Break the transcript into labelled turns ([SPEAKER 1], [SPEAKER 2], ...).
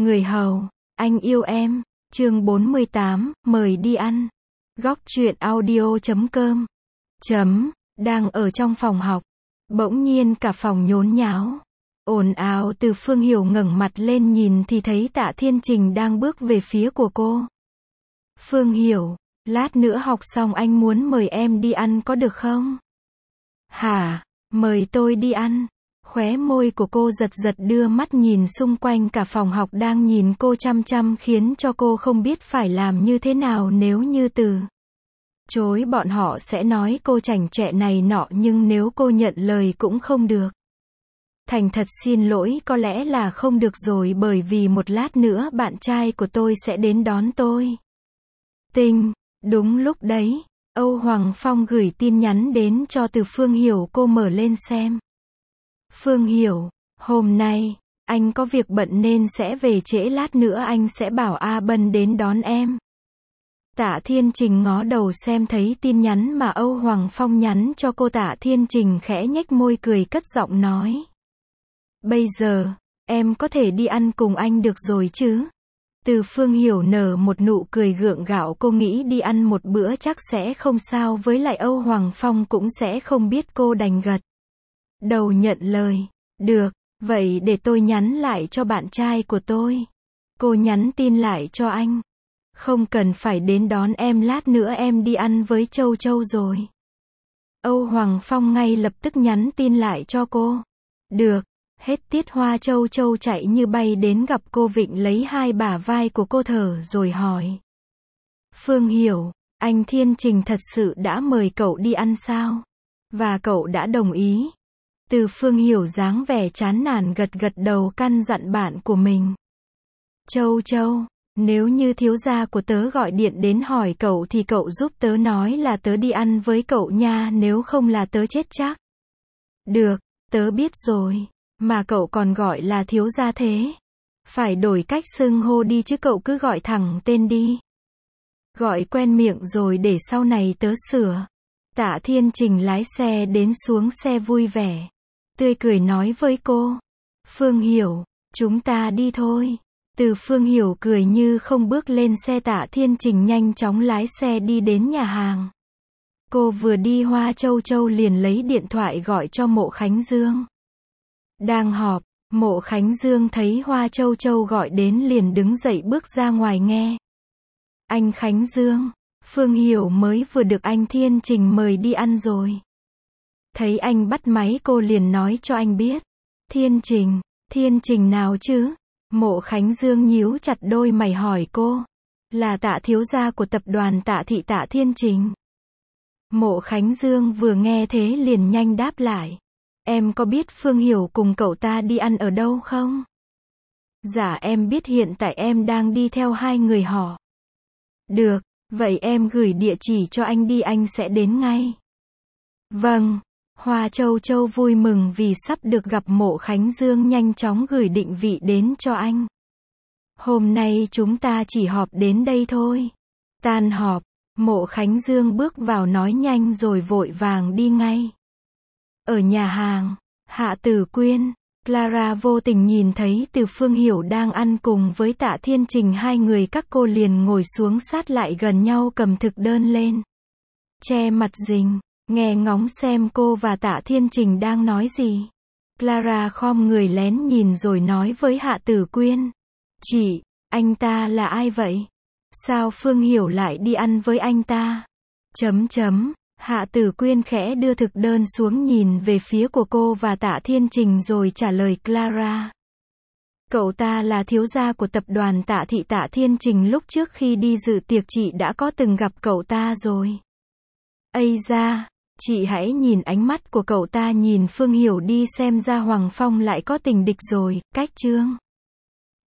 [SPEAKER 1] Người hầu, anh yêu em, chương 48, mời đi ăn. Góc truyện audio.com. Đang ở trong phòng học. Bỗng nhiên cả phòng nhốn nháo. Ồn ào. Từ Phương Hiểu ngẩng mặt lên nhìn thì thấy Tạ Thiên Trình đang bước về phía của cô. Phương Hiểu, lát nữa học xong anh muốn mời em đi ăn có được không? Hả, mời tôi đi ăn? Khóe môi của cô giật giật đưa mắt nhìn xung quanh cả phòng học đang nhìn cô chăm chăm khiến cho cô không biết phải làm như thế nào nếu như từ chối bọn họ sẽ nói cô chảnh chọe này nọ nhưng nếu cô nhận lời cũng không được. Thành thật xin lỗi có lẽ là không được rồi bởi vì một lát nữa bạn trai của tôi sẽ đến đón tôi. Đúng lúc đấy, Âu Hoàng Phong gửi tin nhắn đến cho Từ Phương Hiểu, cô mở lên xem. Phương Hiểu, hôm nay, anh có việc bận nên sẽ về trễ, lát nữa anh sẽ bảo A Bân đến đón em. Tạ Thiên Trình ngó đầu xem thấy tin nhắn mà Âu Hoàng Phong nhắn cho cô. Tạ Thiên Trình khẽ nhếch môi cười cất giọng nói. Bây giờ, em có thể đi ăn cùng anh được rồi chứ? Từ Phương Hiểu nở một nụ cười gượng gạo, cô nghĩ đi ăn một bữa chắc sẽ không sao, với lại Âu Hoàng Phong cũng sẽ không biết, cô đành gật đầu nhận lời. Được, vậy để tôi nhắn lại cho bạn trai của tôi. Cô nhắn tin lại cho anh. Không cần phải đến đón em, lát nữa em đi ăn với Châu Châu rồi. Âu Hoàng Phong ngay lập tức nhắn tin lại cho cô. Được. Hết tiết Hoa Châu Châu chạy như bay đến gặp cô, vịnh lấy hai bả vai của cô thở rồi hỏi. Phương Hiểu, anh Thiên Trình thật sự đã mời cậu đi ăn sao? Và cậu đã đồng ý? Từ Phương Hiểu dáng vẻ chán nản gật gật đầu căn dặn bạn của mình. Châu Châu, nếu như thiếu gia của tớ gọi điện đến hỏi cậu thì cậu giúp tớ nói là tớ đi ăn với cậu nha, nếu không là tớ chết chắc. Được, tớ biết rồi. Mà cậu còn gọi là thiếu gia thế. Phải đổi cách xưng hô đi chứ, cậu cứ gọi thẳng tên đi. Gọi quen miệng rồi để sau này tớ sửa. Tạ Thiên Trình lái xe đến xuống xe vui vẻ. Tươi cười nói với cô. Phương Hiểu, chúng ta đi thôi. Từ Phương Hiểu cười như không bước lên xe. Tạ Thiên Trình nhanh chóng lái xe đi đến nhà hàng. Cô vừa đi Hoa Châu Châu liền lấy điện thoại gọi cho Mộ Khánh Dương. Đang họp, Mộ Khánh Dương thấy Hoa Châu Châu gọi đến liền đứng dậy bước ra ngoài nghe. Anh Khánh Dương, Phương Hiểu mới vừa được anh Thiên Trình mời đi ăn rồi. Thấy anh bắt máy cô liền nói cho anh biết. Thiên Trình nào chứ? Mộ Khánh Dương nhíu chặt đôi mày hỏi cô. Là Tạ thiếu gia của tập đoàn Tạ thị, Tạ Thiên Trình. Mộ Khánh Dương vừa nghe thế liền nhanh đáp lại. Em có biết Phương Hiểu cùng cậu ta đi ăn ở đâu không? Dạ em biết, hiện tại em đang đi theo hai người họ. Được, vậy em gửi địa chỉ cho anh đi, anh sẽ đến ngay. Vâng, Hoa Châu Châu vui mừng vì sắp được gặp Mộ Khánh Dương, nhanh chóng gửi định vị đến cho anh. Hôm nay chúng ta chỉ họp đến đây thôi. Tan họp, Mộ Khánh Dương bước vào nói nhanh rồi vội vàng đi ngay. Ở nhà hàng, Hạ Tử Quyên, Clara vô tình nhìn thấy Từ Phương Hiểu đang ăn cùng với Tạ Thiên Trình, hai người các cô liền ngồi xuống sát lại gần nhau cầm thực đơn lên. Che mặt rình, nghe ngóng xem cô và Tạ Thiên Trình đang nói gì. Clara khom người lén nhìn rồi nói với Hạ Tử Quyên. Chị, anh ta là ai vậy? Sao Phương Hiểu lại đi ăn với anh ta? Hạ Tử Quyên khẽ đưa thực đơn xuống nhìn về phía của cô và Tạ Thiên Trình rồi trả lời Clara. Cậu ta là thiếu gia của tập đoàn Tạ thị, Tạ Thiên Trình, lúc trước khi đi dự tiệc chị đã có từng gặp cậu ta rồi. Ây da, chị hãy nhìn ánh mắt của cậu ta nhìn Phương Hiểu đi, xem ra Hoàng Phong lại có tình địch rồi. Cách chương